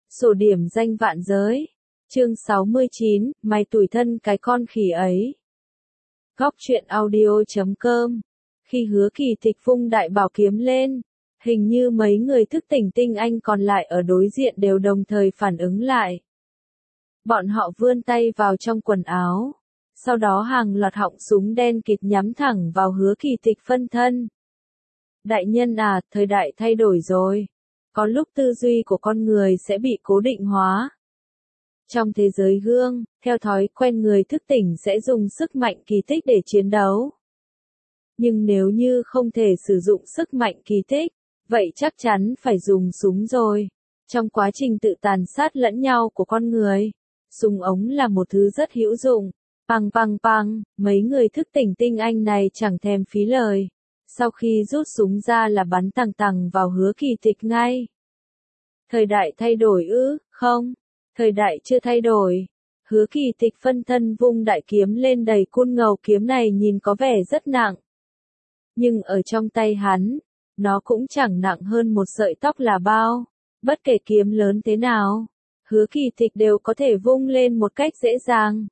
Sổ điểm danh vạn giới. Chương 69, mày tủi thân cái con khỉ ấy. Góc truyện audio.com. Khi Hứa Kỳ Tịch vung đại bảo kiếm lên, hình như mấy người thức tỉnh tinh anh còn lại ở đối diện đều đồng thời phản ứng lại. Bọn họ vươn tay vào trong quần áo, sau đó hàng loạt họng súng đen kịt nhắm thẳng vào Hứa Kỳ Tịch phân thân. Đại nhân à, thời đại thay đổi rồi. Có lúc tư duy của con người sẽ bị cố định hóa. Trong thế giới gương, theo thói quen người thức tỉnh sẽ dùng sức mạnh kỳ tích để chiến đấu. Nhưng nếu như không thể sử dụng sức mạnh kỳ tích, vậy chắc chắn phải dùng súng rồi. Trong quá trình tự tàn sát lẫn nhau của con người, súng ống là một thứ rất hữu dụng. Păng păng păng, mấy người thức tỉnh tinh anh này chẳng thèm phí lời. Sau khi rút súng ra là bắn tằng tằng vào Hứa Kỳ Tịch ngay. Thời đại thay đổi ư? Không, thời đại chưa thay đổi. Hứa Kỳ Tịch phân thân vung đại kiếm lên đầy côn ngầu, kiếm này nhìn có vẻ rất nặng. Nhưng ở trong tay hắn, nó cũng chẳng nặng hơn một sợi tóc là bao. Bất kể kiếm lớn thế nào, Hứa Kỳ Tịch đều có thể vung lên một cách dễ dàng.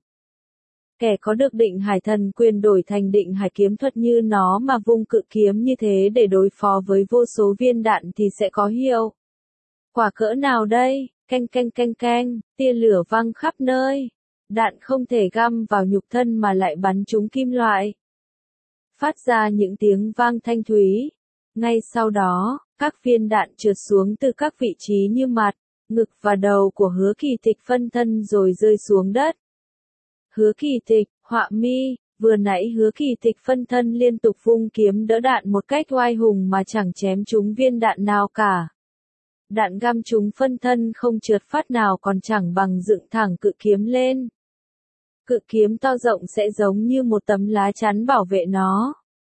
Kẻ có được định hải thần quyền đổi thành định hải kiếm thuật như nó mà vung cự kiếm như thế để đối phó với vô số viên đạn thì sẽ có hiệu quả cỡ nào đây? Canh canh canh canh, tia lửa văng khắp nơi. Đạn không thể găm vào nhục thân mà lại bắn trúng kim loại, phát ra những tiếng vang thanh thúy. Ngay sau đó, các viên đạn trượt xuống từ các vị trí như mặt, ngực và đầu của Hứa Kỳ Tịch phân thân rồi rơi xuống đất. Hứa Kỳ Tịch, họa mi, vừa nãy Hứa Kỳ Tịch phân thân liên tục vung kiếm đỡ đạn một cách oai hùng mà chẳng chém trúng viên đạn nào cả. Đạn găm trúng phân thân không trượt phát nào còn chẳng bằng dựng thẳng cự kiếm lên. Cự kiếm to rộng sẽ giống như một tấm lá chắn bảo vệ nó.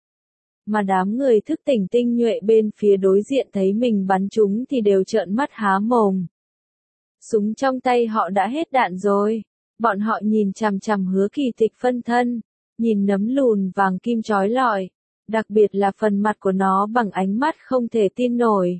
Mà đám người thức tỉnh tinh nhuệ bên phía đối diện thấy mình bắn trúng thì đều trợn mắt há mồm. Súng trong tay họ đã hết đạn rồi. Bọn họ nhìn chằm chằm Hứa Kỳ Tịch phân thân, nhìn nấm lùn vàng kim chói lọi, đặc biệt là phần mặt của nó bằng ánh mắt không thể tin nổi.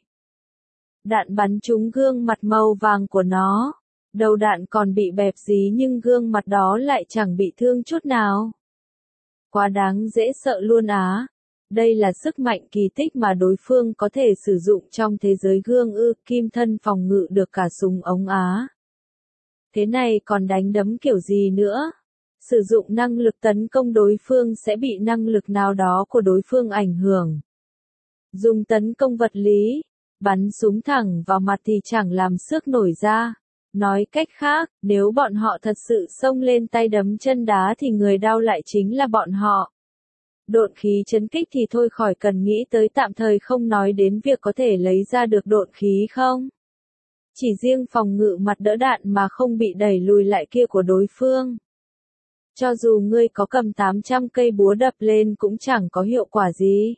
Đạn bắn trúng gương mặt màu vàng của nó, đầu đạn còn bị bẹp dí nhưng gương mặt đó lại chẳng bị thương chút nào. Quá đáng dễ sợ luôn á. Đây là sức mạnh kỳ tích mà đối phương có thể sử dụng trong thế giới gương ư? Kim thân phòng ngự được cả súng ống á. Thế này còn đánh đấm kiểu gì nữa? Sử dụng năng lực tấn công đối phương sẽ bị năng lực nào đó của đối phương ảnh hưởng. Dùng tấn công vật lý, bắn súng thẳng vào mặt thì chẳng làm xước nổi da. Nói cách khác, nếu bọn họ thật sự xông lên tay đấm chân đá thì người đau lại chính là bọn họ. Độn khí chấn kích thì thôi khỏi cần nghĩ tới, tạm thời không nói đến việc có thể lấy ra được độn khí không. Chỉ riêng phòng ngự mặt đỡ đạn mà không bị đẩy lùi lại kia của đối phương. Cho dù ngươi có cầm 800 cây búa đập lên cũng chẳng có hiệu quả gì.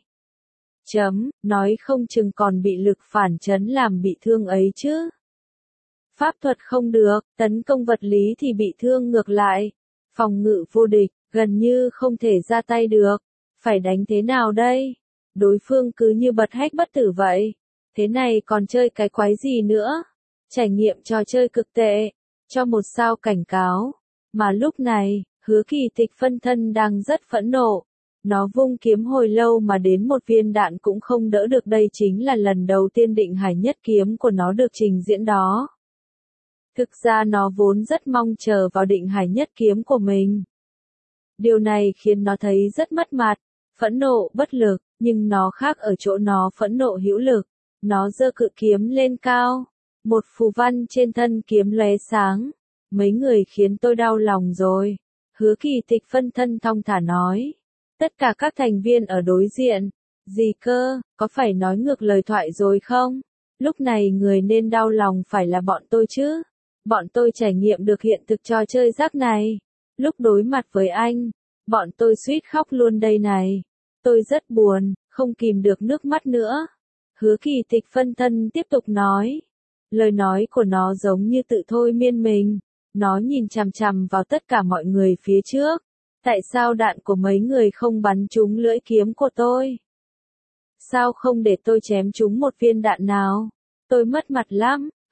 Nói không chừng còn bị lực phản chấn làm bị thương ấy chứ. Pháp thuật không được, tấn công vật lý thì bị thương ngược lại. Phòng ngự vô địch, gần như không thể ra tay được. Phải đánh thế nào đây? Đối phương cứ như bật hách bất tử vậy. Thế này còn chơi cái quái gì nữa? Trải nghiệm trò chơi cực tệ. Cho một sao cảnh cáo. Mà lúc này, Hứa Kỳ Tịch phân thân đang rất phẫn nộ. Nó vung kiếm hồi lâu mà đến một viên đạn cũng không đỡ được. Đây chính là lần đầu tiên định hải nhất kiếm của nó được trình diễn đó. Thực ra nó vốn rất mong chờ vào định hải nhất kiếm của mình. Điều này khiến nó thấy rất mất mặt, phẫn nộ bất lực, nhưng nó khác ở chỗ nó phẫn nộ hữu lực. Nó giơ cự kiếm lên cao, một phù văn trên thân kiếm lóe sáng. Mấy người khiến tôi đau lòng rồi. Hứa Kỳ Tịch phân thân thong thả nói. Tất cả các thành viên ở đối diện. Gì cơ, có phải nói ngược lời thoại rồi không? Lúc này người nên đau lòng phải là bọn tôi chứ. Bọn tôi trải nghiệm được hiện thực trò chơi rác này. Lúc đối mặt với anh, bọn tôi suýt khóc luôn đây này. Tôi rất buồn, không kìm được nước mắt nữa. Hứa Kỳ Tịch phân thân tiếp tục nói. Lời nói của nó giống như tự thôi miên mình. Nó nhìn chằm chằm vào tất cả mọi người phía trước. Tại sao đạn của mấy người không bắn trúng lưỡi kiếm của tôi? Sao không để tôi chém trúng một viên đạn nào? Tôi mất mặt lắm.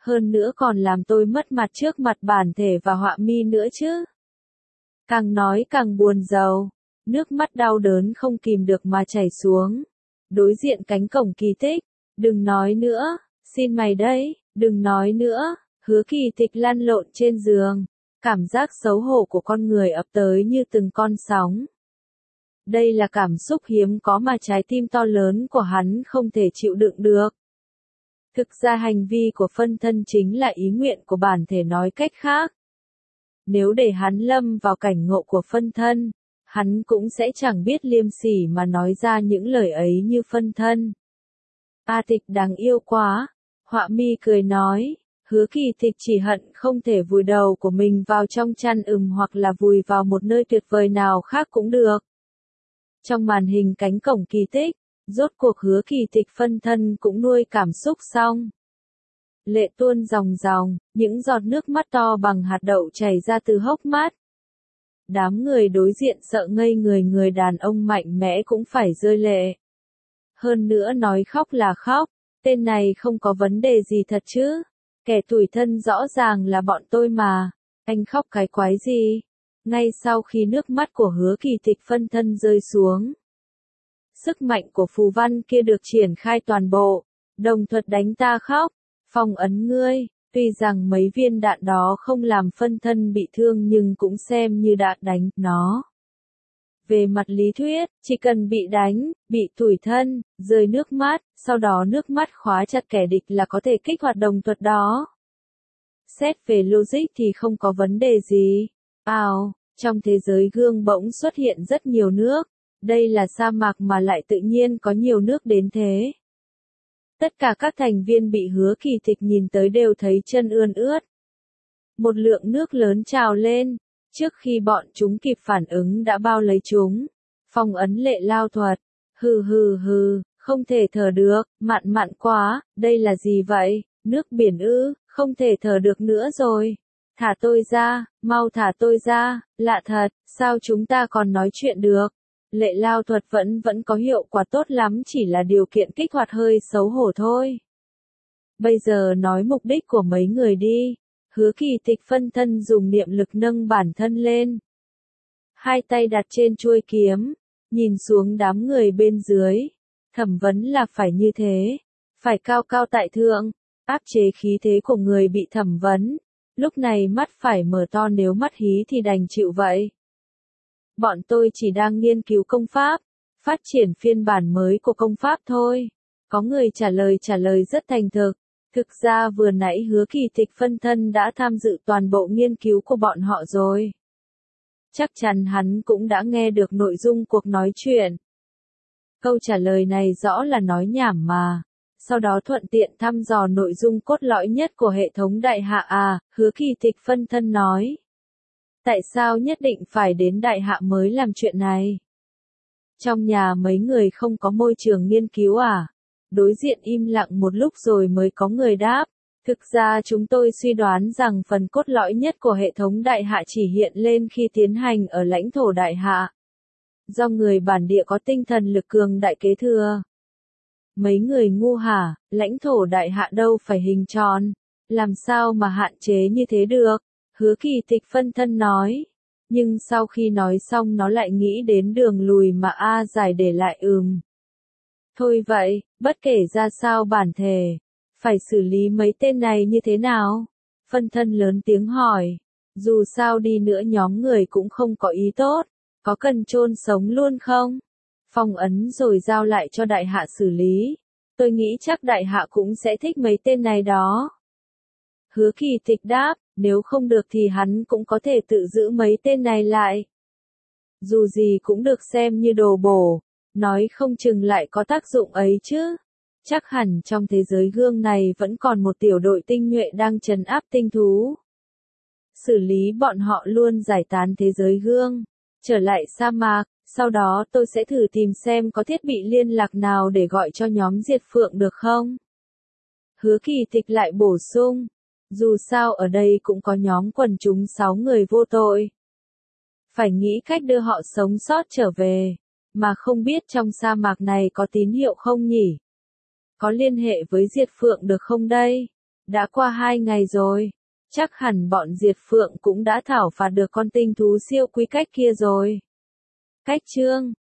Hơn nữa còn làm tôi mất mặt trước mặt bản thể và họa mi nữa chứ. Càng nói càng buồn rầu, nước mắt đau đớn không kìm được mà chảy xuống. Đối diện cánh cổng kỳ tích, đừng nói nữa, xin mày đấy, đừng nói nữa, Hứa Kỳ Tịch lăn lộn trên giường, cảm giác xấu hổ của con người ập tới như từng con sóng. Đây là cảm xúc hiếm có mà trái tim to lớn của hắn không thể chịu đựng được. Thực ra hành vi của phân thân chính là ý nguyện của bản thể, nói cách khác. Nếu để hắn lâm vào cảnh ngộ của phân thân, hắn cũng sẽ chẳng biết liêm sỉ mà nói ra những lời ấy như phân thân. A Tịch đáng yêu quá, họa mi cười nói, Hứa Kỳ Tịch chỉ hận không thể vùi đầu của mình vào trong chăn hoặc là vùi vào một nơi tuyệt vời nào khác cũng được. Trong màn hình cánh cổng kỳ tích, rốt cuộc Hứa Kỳ Tịch phân thân cũng nuôi cảm xúc xong. Lệ tuôn ròng ròng, những giọt nước mắt to bằng hạt đậu chảy ra từ hốc mắt. Đám người đối diện sợ ngây người, người đàn ông mạnh mẽ cũng phải rơi lệ. Hơn nữa nói khóc là khóc, tên này không có vấn đề gì thật chứ. Kẻ tủi thân rõ ràng là bọn tôi mà, anh khóc cái quái gì? Ngay sau khi nước mắt của Hứa Kỳ Tịch phân thân rơi xuống, sức mạnh của phù văn kia được triển khai toàn bộ, đồng thuật đánh ta khóc, phong ấn ngươi, tuy rằng mấy viên đạn đó không làm phân thân bị thương nhưng cũng xem như đã đánh nó. Về mặt lý thuyết, chỉ cần bị đánh, bị tủi thân, rơi nước mắt, sau đó nước mắt khóa chặt kẻ địch là có thể kích hoạt đồng thuật đó. Xét về logic thì không có vấn đề gì. Trong thế giới gương bỗng xuất hiện rất nhiều nước. Đây là sa mạc mà lại tự nhiên có nhiều nước đến thế. Tất cả các thành viên bị Hứa Kỳ Tịch nhìn tới đều thấy chân ươn ướt. Một lượng nước lớn trào lên, trước khi bọn chúng kịp phản ứng đã bao lấy chúng. Phong ấn lệ lao thuật. Hừ, không thể thở được, mặn quá, đây là gì vậy? Nước biển ư, không thể thở được nữa rồi. Thả tôi ra, mau thả tôi ra, lạ thật, sao chúng ta còn nói chuyện được? Lệ lao thuật vẫn có hiệu quả tốt lắm, chỉ là điều kiện kích hoạt hơi xấu hổ thôi. Bây giờ nói mục đích của mấy người đi. Hứa Kỳ Tịch phân thân dùng niệm lực nâng bản thân lên. Hai tay đặt trên chuôi kiếm, nhìn xuống đám người bên dưới. Thẩm vấn là phải như thế, phải cao cao tại thượng, áp chế khí thế của người bị thẩm vấn. Lúc này mắt phải mở to, nếu mắt hí thì đành chịu vậy. Bọn tôi chỉ đang nghiên cứu công pháp, phát triển phiên bản mới của công pháp thôi. Có người trả lời rất thành thực. Thực ra vừa nãy Hứa Kỳ Tịch phân thân đã tham dự toàn bộ nghiên cứu của bọn họ rồi. Chắc chắn hắn cũng đã nghe được nội dung cuộc nói chuyện. Câu trả lời này rõ là nói nhảm mà. Sau đó thuận tiện thăm dò nội dung cốt lõi nhất của hệ thống đại hạ Hứa Kỳ Tịch phân thân nói. Tại sao nhất định phải đến đại hạ mới làm chuyện này? Trong nhà mấy người không có môi trường nghiên cứu à? Đối diện im lặng một lúc rồi mới có người đáp. Thực ra chúng tôi suy đoán rằng phần cốt lõi nhất của hệ thống đại hạ chỉ hiện lên khi tiến hành ở lãnh thổ đại hạ. Do người bản địa có tinh thần lực cường đại kế thừa. Mấy người ngu hả, lãnh thổ đại hạ đâu phải hình tròn. Làm sao mà hạn chế như thế được? Hứa Kỳ Tịch phân thân nói. Nhưng sau khi nói xong nó lại nghĩ đến đường lùi mà A Giải để lại Thôi vậy, bất kể ra sao bản thể, phải xử lý mấy tên này như thế nào? Phân thân lớn tiếng hỏi. Dù sao đi nữa nhóm người cũng không có ý tốt, có cần chôn sống luôn không? Phong ấn rồi giao lại cho đại hạ xử lý. Tôi nghĩ chắc đại hạ cũng sẽ thích mấy tên này đó. Hứa Kỳ Tịch đáp, nếu không được thì hắn cũng có thể tự giữ mấy tên này lại. Dù gì cũng được xem như đồ bổ, nói không chừng lại có tác dụng ấy chứ. Chắc hẳn trong thế giới gương này vẫn còn một tiểu đội tinh nhuệ đang trấn áp tinh thú. Xử lý bọn họ luôn giải tán thế giới gương. Trở lại sa mạc, sau đó tôi sẽ thử tìm xem có thiết bị liên lạc nào để gọi cho nhóm Diệt Phượng được không? Hứa Kỳ Tịch lại bổ sung. Dù sao ở đây cũng có nhóm quần chúng 6 người vô tội. Phải nghĩ cách đưa họ sống sót trở về. Mà không biết trong sa mạc này có tín hiệu không nhỉ? Có liên hệ với Diệt Phượng được không đây? Đã qua 2 ngày rồi. Chắc hẳn bọn Diệt Phượng cũng đã thảo phạt được con tinh thú siêu quý cách kia rồi. Cách chương